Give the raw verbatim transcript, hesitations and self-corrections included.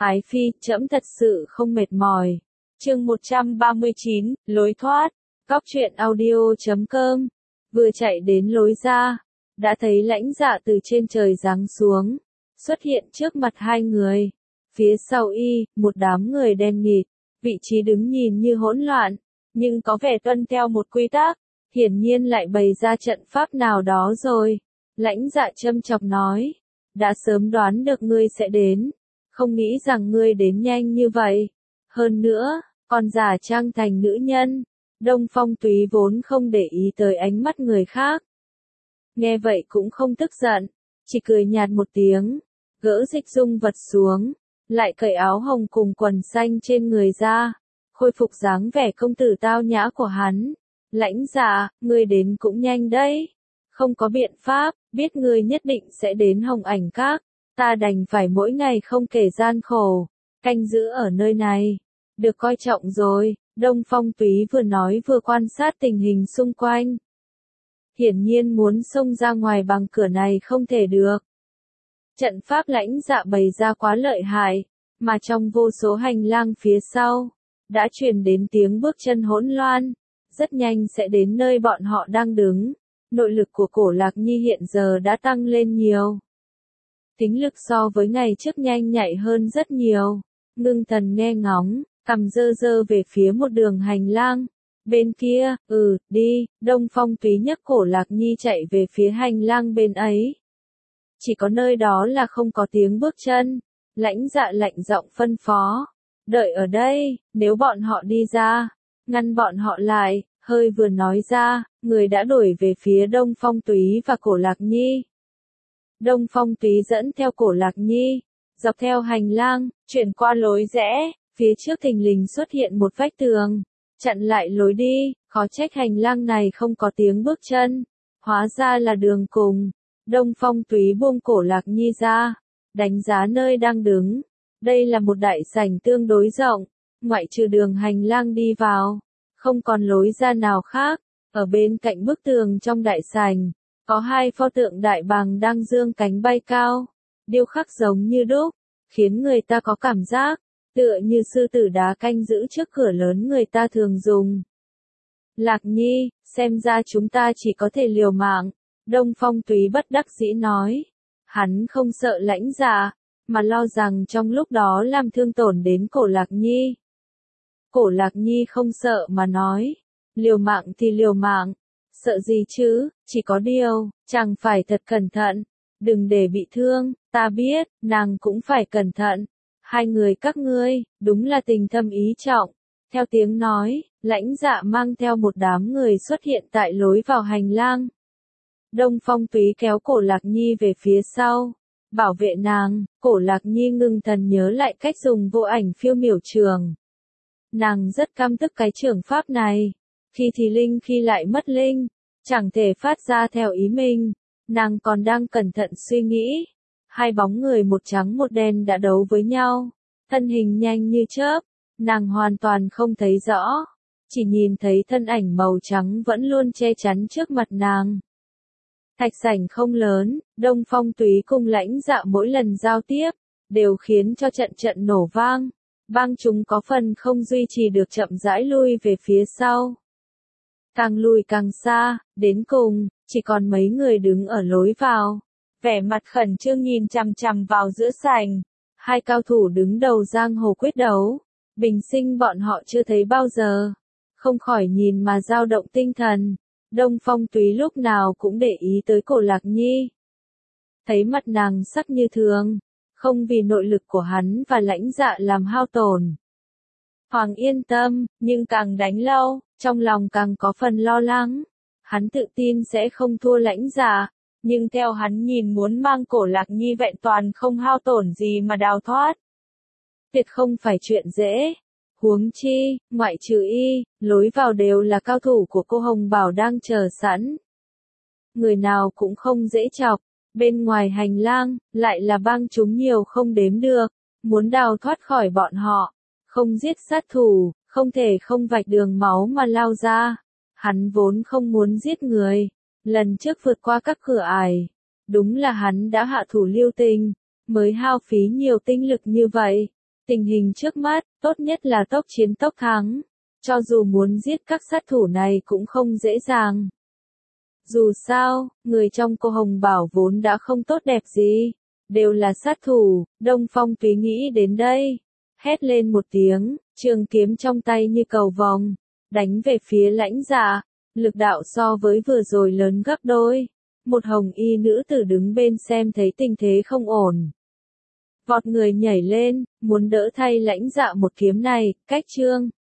Ái phi, trẫm thật sự không mệt mỏi. Chương một trăm ba mươi chín, lối thoát. Cóc truyện audio chấm com. Vừa chạy đến lối ra, đã thấy Lãnh Dạ từ trên trời giáng xuống, xuất hiện trước mặt hai người. Phía sau y, một đám người đen nghịt, vị trí đứng nhìn như hỗn loạn, nhưng có vẻ tuân theo một quy tắc, hiển nhiên lại bày ra trận pháp nào đó rồi. Lãnh Dạ châm chọc nói, đã sớm đoán được ngươi sẽ đến, không nghĩ rằng ngươi đến nhanh như vậy. Hơn nữa, còn giả trang thành nữ nhân. Đông Phong Túy vốn không để ý tới ánh mắt người khác. Nghe vậy cũng không tức giận, chỉ cười nhạt một tiếng, gỡ dịch dung vật xuống, lại cởi áo hồng cùng quần xanh trên người ra, khôi phục dáng vẻ công tử tao nhã của hắn. Lãnh Dạ, ngươi đến cũng nhanh đấy. Không có biện pháp, biết ngươi nhất định sẽ đến Hồng Ảnh Các, ta đành phải mỗi ngày không kể gian khổ, canh giữ ở nơi này. Được coi trọng rồi. Đông Phong Túy vừa nói vừa quan sát tình hình xung quanh. Hiển nhiên muốn xông ra ngoài bằng cửa này không thể được. Trận pháp Lãnh Dạ bày ra quá lợi hại, mà trong vô số hành lang phía sau, đã truyền đến tiếng bước chân hỗn loạn, rất nhanh sẽ đến nơi bọn họ đang đứng. Nội lực của Cổ Lạc Nhi hiện giờ đã tăng lên nhiều. Tính lực so với ngày trước nhanh nhạy hơn rất nhiều. Ngưng thần nghe ngóng, cầm dơ dơ về phía một đường hành lang. Bên kia, ừ, đi, Đông Phong Túy nhấc Cổ Lạc Nhi chạy về phía hành lang bên ấy. Chỉ có nơi đó là không có tiếng bước chân. Lãnh Dạ lạnh giọng phân phó. Đợi ở đây, nếu bọn họ đi ra, ngăn bọn họ lại. Hơi vừa nói ra, người đã đuổi về phía Đông Phong Túy và Cổ Lạc Nhi. Đông Phong Túy dẫn theo Cổ Lạc Nhi, dọc theo hành lang, chuyển qua lối rẽ, phía trước thình lình xuất hiện một vách tường, chặn lại lối đi, khó trách hành lang này không có tiếng bước chân, hóa ra là đường cùng. Đông Phong Túy buông Cổ Lạc Nhi ra, đánh giá nơi đang đứng. Đây là một đại sảnh tương đối rộng, ngoại trừ đường hành lang đi vào, không còn lối ra nào khác. Ở bên cạnh bức tường trong đại sảnh, có hai pho tượng đại bàng đang dương cánh bay cao, điêu khắc giống như đúc, khiến người ta có cảm giác tựa như sư tử đá canh giữ trước cửa lớn người ta thường dùng. Lạc Nhi, xem ra chúng ta chỉ có thể liều mạng. Đông Phong Túy bất đắc dĩ nói. Hắn không sợ Lãnh Dạ, mà lo rằng trong lúc đó làm thương tổn đến Cổ Lạc Nhi. Cổ Lạc Nhi không sợ mà nói, liều mạng thì liều mạng, sợ gì chứ, chỉ có điều, chẳng phải thật cẩn thận, đừng để bị thương, ta biết, nàng cũng phải cẩn thận. Hai người các ngươi, đúng là tình thâm ý trọng. Theo tiếng nói, Lãnh Dạ mang theo một đám người xuất hiện tại lối vào hành lang. Đông Phong Túy kéo Cổ Lạc Nhi về phía sau, bảo vệ nàng. Cổ Lạc Nhi ngưng thần nhớ lại cách dùng vô ảnh phiêu miểu trường. Nàng rất căm tức cái trường pháp này, khi thì linh khi lại mất linh, chẳng thể phát ra theo ý mình. Nàng còn đang cẩn thận suy nghĩ, hai bóng người một trắng một đen đã đấu với nhau, thân hình nhanh như chớp, nàng hoàn toàn không thấy rõ, chỉ nhìn thấy thân ảnh màu trắng vẫn luôn che chắn trước mặt nàng. Thạch sảnh không lớn, Đông Phong Túy cùng Lãnh Dạ mỗi lần giao tiếp, đều khiến cho trận trận nổ vang. Bang chúng có phần không duy trì được chậm rãi lui về phía sau. Càng lùi càng xa, đến cùng, chỉ còn mấy người đứng ở lối vào. Vẻ mặt khẩn trương nhìn chằm chằm vào giữa sảnh. Hai cao thủ đứng đầu giang hồ quyết đấu. Bình sinh bọn họ chưa thấy bao giờ. Không khỏi nhìn mà dao động tinh thần. Đông Phong Túy lúc nào cũng để ý tới Cổ Lạc Nhi. Thấy mặt nàng sắc như thường. Không vì nội lực của hắn và Lãnh Dạ làm hao tổn. Hoàng yên tâm, nhưng càng đánh lâu, trong lòng càng có phần lo lắng. Hắn tự tin sẽ không thua Lãnh Dạ, nhưng theo hắn nhìn muốn mang Cổ Lạc Nhi vẹn toàn không hao tổn gì mà đào thoát. Tuyệt không phải chuyện dễ. Huống chi, ngoại trừ y, lối vào đều là cao thủ của cô Hồng Bảo đang chờ sẵn. Người nào cũng không dễ chọc. Bên ngoài hành lang, lại là bang chúng nhiều không đếm được, muốn đào thoát khỏi bọn họ, không giết sát thủ, không thể không vạch đường máu mà lao ra. Hắn vốn không muốn giết người, lần trước vượt qua các cửa ải, đúng là hắn đã hạ thủ lưu tình, mới hao phí nhiều tinh lực như vậy. Tình hình trước mắt, tốt nhất là tốc chiến tốc thắng. Cho dù muốn giết các sát thủ này cũng không dễ dàng. Dù sao, người trong cô Hồng Bảo vốn đã không tốt đẹp gì. Đều là sát thủ, Đông Phong Túy nghĩ đến đây. Hét lên một tiếng, trường kiếm trong tay như cầu vòng. Đánh về phía Lãnh Dạ. Lực đạo so với vừa rồi lớn gấp đôi. Một hồng y nữ tử đứng bên xem thấy tình thế không ổn. Vọt người nhảy lên, muốn đỡ thay Lãnh Dạ một kiếm này, cách Trương